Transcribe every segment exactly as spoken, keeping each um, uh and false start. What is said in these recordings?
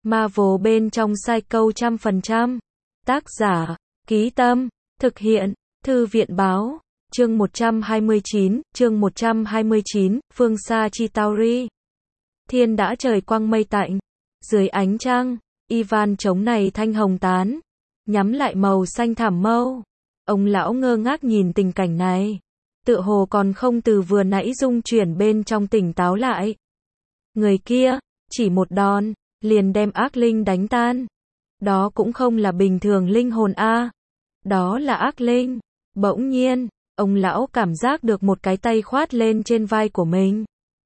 Marvel bên trong Psycho trăm phần trăm. Tác giả, Ký Tâm, thực hiện, Thư viện Báo, chương một trăm hai mươi chín, chương một trăm hai mươi chín, Phương xa Chitauri. Thiên đã trời quang mây tạnh, dưới ánh trăng, Ivan chống này thanh hồng tán, nhắm lại màu xanh thảm mâu. Ông lão ngơ ngác nhìn tình cảnh này, tựa hồ còn không từ vừa nãy rung chuyển bên trong tỉnh táo lại. Người kia, chỉ một đòn, liền đem ác linh đánh tan. Đó cũng không là bình thường linh hồn a, đó là ác linh. Bỗng nhiên, ông lão cảm giác được một cái tay khoát lên trên vai của mình.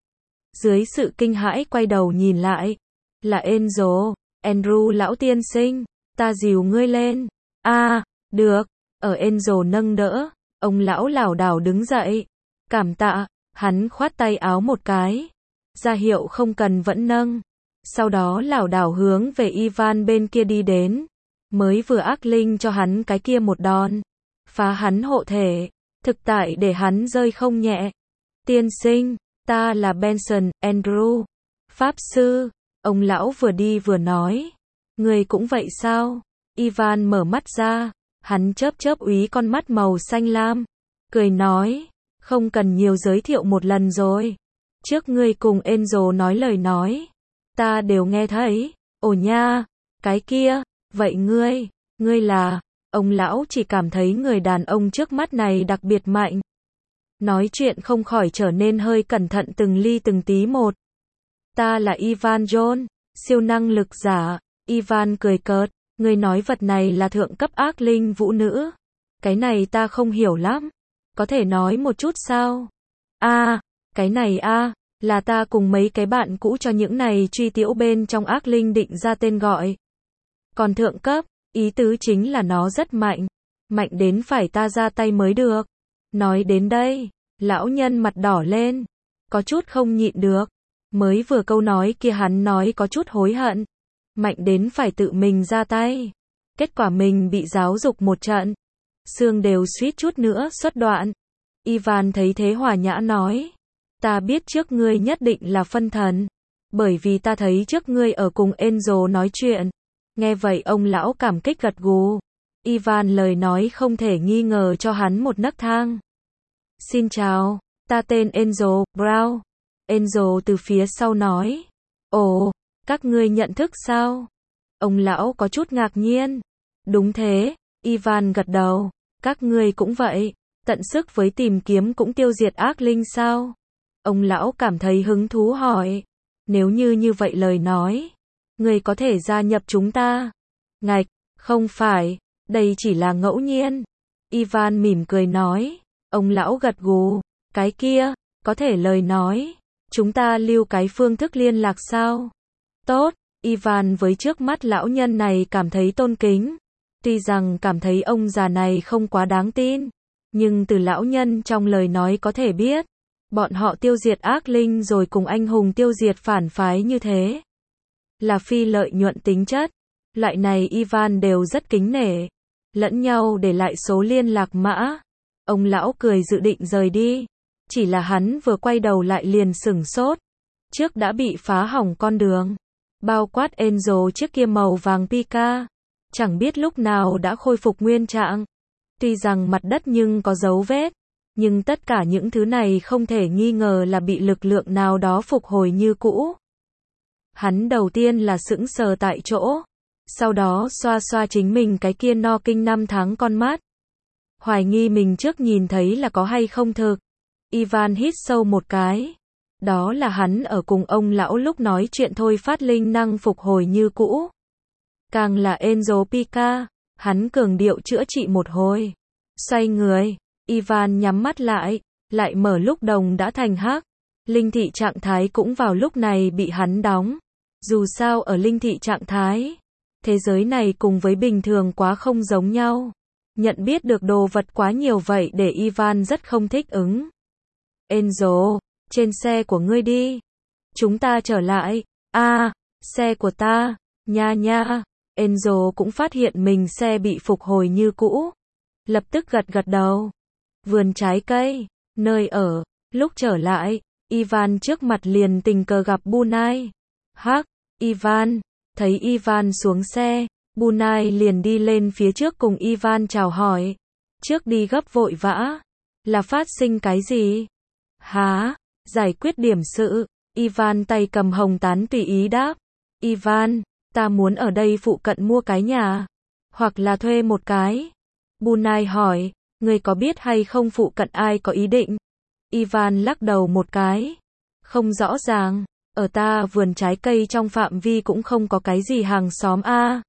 Dưới sự kinh hãi quay đầu nhìn lại, là Angel. Andrew lão tiên sinh, ta dìu ngươi lên. A, à, được. Ở Angel nâng đỡ, ông lão lảo đảo đứng dậy. Cảm tạ, hắn khoát tay áo một cái, ra hiệu không cần vẫn nâng. Sau đó lảo đảo hướng về Ivan bên kia đi đến. Mới vừa ác linh cho hắn cái kia một đòn, phá hắn hộ thể, thực tại để hắn rơi không nhẹ. Tiên sinh, ta là Benson, Andrew, Pháp Sư. Ông lão vừa đi vừa nói. Người cũng vậy sao? Ivan mở mắt ra, hắn chớp chớp úy con mắt màu xanh lam, cười nói, không cần nhiều giới thiệu một lần rồi. Trước ngươi cùng Angel nói lời nói, ta đều nghe thấy. Ồ nha, cái kia, vậy ngươi, ngươi là... Ông lão chỉ cảm thấy người đàn ông trước mắt này đặc biệt mạnh. Nói chuyện không khỏi trở nên hơi cẩn thận từng ly từng tí một. Ta là Ivan John, siêu năng lực giả. Ivan cười cợt, ngươi nói vật này là thượng cấp ác linh vũ nữ. Cái này ta không hiểu lắm. Có thể nói một chút sao? A, à, cái này a, à, là ta cùng mấy cái bạn cũ cho những này truy tiểu bên trong ác linh định ra tên gọi. Còn thượng cấp, ý tứ chính là nó rất mạnh, mạnh đến phải ta ra tay mới được. Nói đến đây, lão nhân mặt đỏ lên, có chút không nhịn được. Mới vừa câu nói kia hắn nói có chút hối hận, mạnh đến phải tự mình ra tay. Kết quả mình bị giáo dục một trận, xương đều suýt chút nữa xuất đoạn. Ivan thấy thế hòa nhã nói, ta biết trước ngươi nhất định là phân thần, bởi vì ta thấy trước ngươi ở cùng Angel nói chuyện. Nghe vậy ông lão cảm kích gật gù. Ivan lời nói không thể nghi ngờ cho hắn một nấc thang. Xin chào, ta tên Angel Brown. Angel từ phía sau nói. Ồ, các ngươi nhận thức sao? Ông lão có chút ngạc nhiên. Đúng thế, Ivan gật đầu. Các ngươi cũng vậy, tận sức với tìm kiếm cũng tiêu diệt ác linh sao? Ông lão cảm thấy hứng thú hỏi. Nếu như như vậy lời nói, người có thể gia nhập chúng ta. Ngạch, không phải, đây chỉ là ngẫu nhiên. Ivan mỉm cười nói. Ông lão gật gù, cái kia, có thể lời nói, chúng ta lưu cái phương thức liên lạc sao? Tốt, Ivan với trước mắt lão nhân này cảm thấy tôn kính. Tuy rằng cảm thấy ông già này không quá đáng tin, nhưng từ lão nhân trong lời nói có thể biết, bọn họ tiêu diệt ác linh rồi cùng anh hùng tiêu diệt phản phái như thế, là phi lợi nhuận tính chất. Loại này Ivan đều rất kính nể, lẫn nhau để lại số liên lạc mã. Ông lão cười dự định rời đi, chỉ là hắn vừa quay đầu lại liền sửng sốt. Trước đã bị phá hỏng con đường, bao quát Angel chiếc kia màu vàng Pika, chẳng biết lúc nào đã khôi phục nguyên trạng. Tuy rằng mặt đất nhưng có dấu vết, nhưng tất cả những thứ này không thể nghi ngờ là bị lực lượng nào đó phục hồi như cũ. Hắn đầu tiên là sững sờ tại chỗ, sau đó xoa xoa chính mình cái kia no kinh năm tháng con mắt. Hoài nghi mình trước nhìn thấy là có hay không thực. Ivan hít sâu một cái. Đó là hắn ở cùng ông lão lúc nói chuyện thôi phát linh năng phục hồi như cũ. Càng là Angel Pika, hắn cường điệu chữa trị một hồi. Xoay người, Ivan nhắm mắt lại, lại mở lúc đồng đã thành hắc. Linh thị trạng thái cũng vào lúc này bị hắn đóng. Dù sao ở linh thị trạng thái, thế giới này cùng với bình thường quá không giống nhau. Nhận biết được đồ vật quá nhiều vậy để Ivan rất không thích ứng. Angel, trên xe của ngươi đi. Chúng ta trở lại. A, à, xe của ta. Nha nha. Angel cũng phát hiện mình xe bị phục hồi như cũ. Lập tức gật gật đầu. Vườn trái cây, nơi ở. Lúc trở lại, Ivan trước mặt liền tình cờ gặp Bunai. Hắc, Ivan, Thấy Ivan xuống xe, Bunai liền đi lên phía trước cùng Ivan chào hỏi. Trước đi gấp vội vã. Là phát sinh cái gì? Hả? Giải quyết điểm sự. Ivan tay cầm hồng tán tùy ý đáp. Ivan, ta muốn ở đây phụ cận mua cái nhà. Hoặc là thuê một cái. Bunai hỏi, người có biết hay không phụ cận ai có ý định? Ivan lắc đầu một cái. Không rõ ràng, ở ta vườn trái cây trong phạm vi cũng không có cái gì hàng xóm a.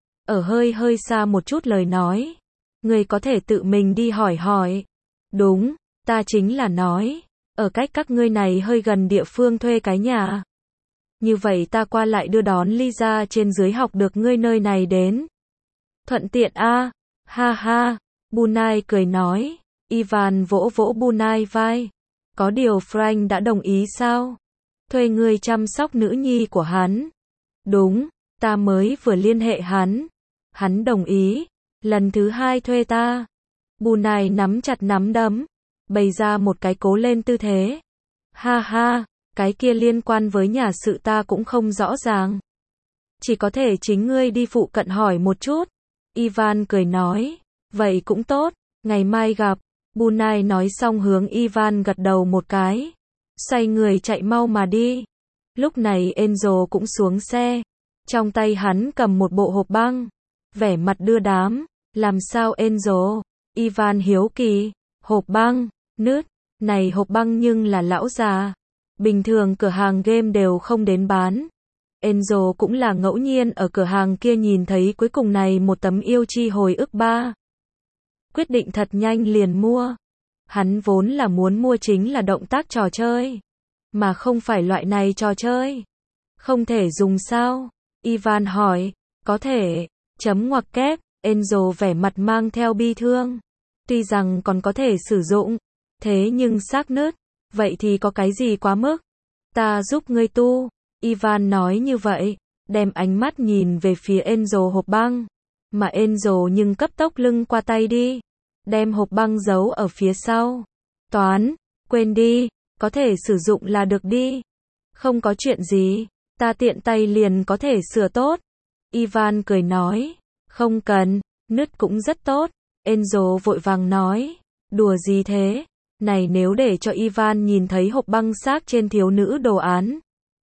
Ở hơi hơi xa một chút lời nói. Người có thể tự mình đi hỏi hỏi. Đúng, ta chính là nói. Ở cách các ngươi này hơi gần địa phương thuê cái nhà. Như vậy ta qua lại đưa đón Lisa trên dưới học được ngươi nơi này đến. Thuận tiện a. Ha ha. Bunai cười nói. Ivan vỗ vỗ Bunai vai. Có điều Frank đã đồng ý sao? Thuê ngươi chăm sóc nữ nhi của hắn. Đúng, ta mới vừa liên hệ hắn. Hắn đồng ý. Lần thứ hai thuê ta. Bunai nắm chặt nắm đấm. Bày ra một cái cố lên tư thế. Ha ha, cái kia liên quan với nhà sự ta cũng không rõ ràng. Chỉ có thể chính ngươi đi phụ cận hỏi một chút. Ivan cười nói. Vậy cũng tốt, ngày mai gặp. Bunai nói xong hướng Ivan gật đầu một cái. Xoay người chạy mau mà đi. Lúc này Enzo cũng xuống xe. Trong tay hắn cầm một bộ hộp băng. Vẻ mặt đưa đám. Làm sao Enzo? Ivan hiếu kỳ. Hộp băng, nứt. Này hộp băng nhưng là lão già. Bình thường cửa hàng game đều không đến bán. Enzo cũng là ngẫu nhiên ở cửa hàng kia nhìn thấy cuối cùng này một tấm yêu chi hồi ức ba. Quyết định thật nhanh liền mua. Hắn vốn là muốn mua chính là động tác trò chơi. Mà không phải loại này trò chơi. Không thể dùng sao? Ivan hỏi. Có thể. Chấm ngoặc kép. Enzo vẻ mặt mang theo bi thương. Tuy rằng còn có thể sử dụng. Thế nhưng xác nứt. Vậy thì có cái gì quá mức? Ta giúp ngươi tu. Ivan nói như vậy. Đem ánh mắt nhìn về phía Enzo hộp băng. Mà Enzo nhưng cấp tốc lưng qua tay đi. Đem hộp băng giấu ở phía sau. Toán. Quên đi. Có thể sử dụng là được đi. Không có chuyện gì. Ta tiện tay liền có thể sửa tốt. Ivan cười nói. Không cần. Nứt cũng rất tốt. Enzo vội vàng nói. Đùa gì thế? Này nếu để cho Ivan nhìn thấy hộp băng xác trên thiếu nữ đồ án.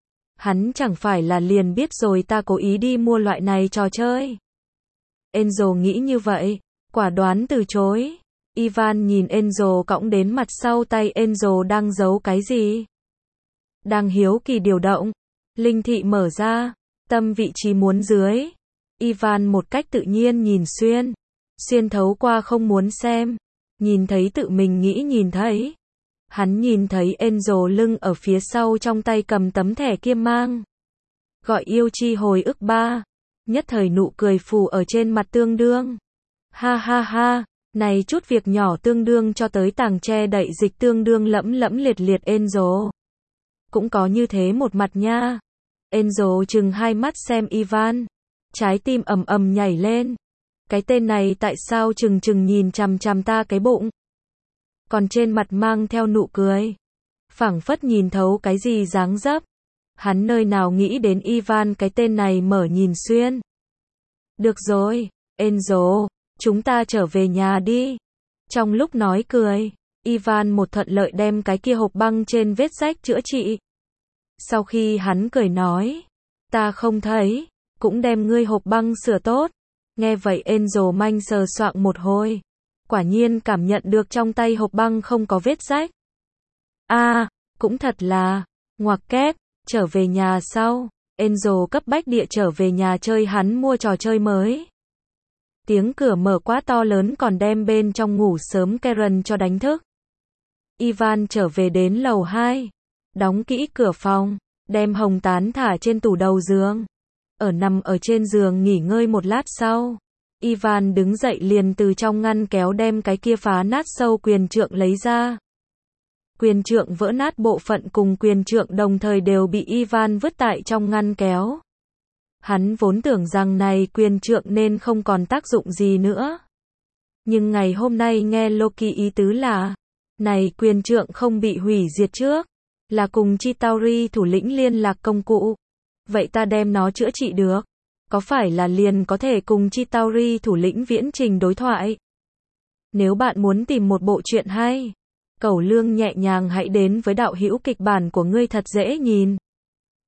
Hắn chẳng phải là liền biết rồi ta cố ý đi mua loại này trò chơi. Enzo nghĩ như vậy. Quả đoán từ chối. Ivan nhìn Enzo cõng đến mặt sau tay Enzo đang giấu cái gì? Đang hiếu kỳ điều động. Linh thị mở ra. Tâm vị trí muốn dưới. Ivan một cách tự nhiên nhìn xuyên. Xuyên thấu qua không muốn xem. Nhìn thấy tự mình nghĩ nhìn thấy. Hắn nhìn thấy Enzo lưng ở phía sau trong tay cầm tấm thẻ kia mang. Gọi yêu chi hồi ức ba. Nhất thời nụ cười phủ ở trên mặt tương đương. Ha ha ha. Này chút việc nhỏ tương đương cho tới tàng che đậy dịch tương đương lẫm lẫm liệt liệt Enzo. Cũng có như thế một mặt nha. Enzo chừng hai mắt xem Ivan. Trái tim ầm ầm nhảy lên. Cái tên này tại sao chừng chừng nhìn chằm chằm ta cái bụng. Còn trên mặt mang theo nụ cười. Phảng phất nhìn thấu cái gì dáng dấp. Hắn nơi nào nghĩ đến Ivan cái tên này mở nhìn xuyên. Được rồi, Enzo. Chúng ta trở về nhà đi. Trong lúc nói cười, Ivan một thuận lợi đem cái kia hộp băng trên vết rách chữa trị. Sau khi hắn cười nói, ta không thấy, cũng đem ngươi hộp băng sửa tốt. Nghe vậy Enzo manh sờ soạng một hồi. Quả nhiên cảm nhận được trong tay hộp băng không có vết rách. A, à, cũng thật là, ngoặc kép, trở về nhà sau. Enzo cấp bách địa trở về nhà chơi hắn mua trò chơi mới. Tiếng cửa mở quá to lớn còn đem bên trong ngủ sớm Karen cho đánh thức. Ivan trở về đến lầu hai. Đóng kỹ cửa phòng. Đem hồng tán thả trên tủ đầu giường. Ở nằm ở trên giường nghỉ ngơi một lát sau. Ivan đứng dậy liền từ trong ngăn kéo đem cái kia phá nát sâu quyền trượng lấy ra. Quyền trượng vỡ nát bộ phận cùng quyền trượng đồng thời đều bị Ivan vứt tại trong ngăn kéo. Hắn vốn tưởng rằng này quyền trượng nên không còn tác dụng gì nữa. Nhưng ngày hôm nay nghe Loki ý tứ là, này quyền trượng không bị hủy diệt trước, là cùng Chitauri thủ lĩnh liên lạc công cụ. Vậy ta đem nó chữa trị được. Có phải là liền có thể cùng Chitauri thủ lĩnh viễn trình đối thoại? Nếu bạn muốn tìm một bộ truyện hay, Cẩu Lương nhẹ nhàng hãy đến với đạo hữu kịch bản của ngươi thật dễ nhìn.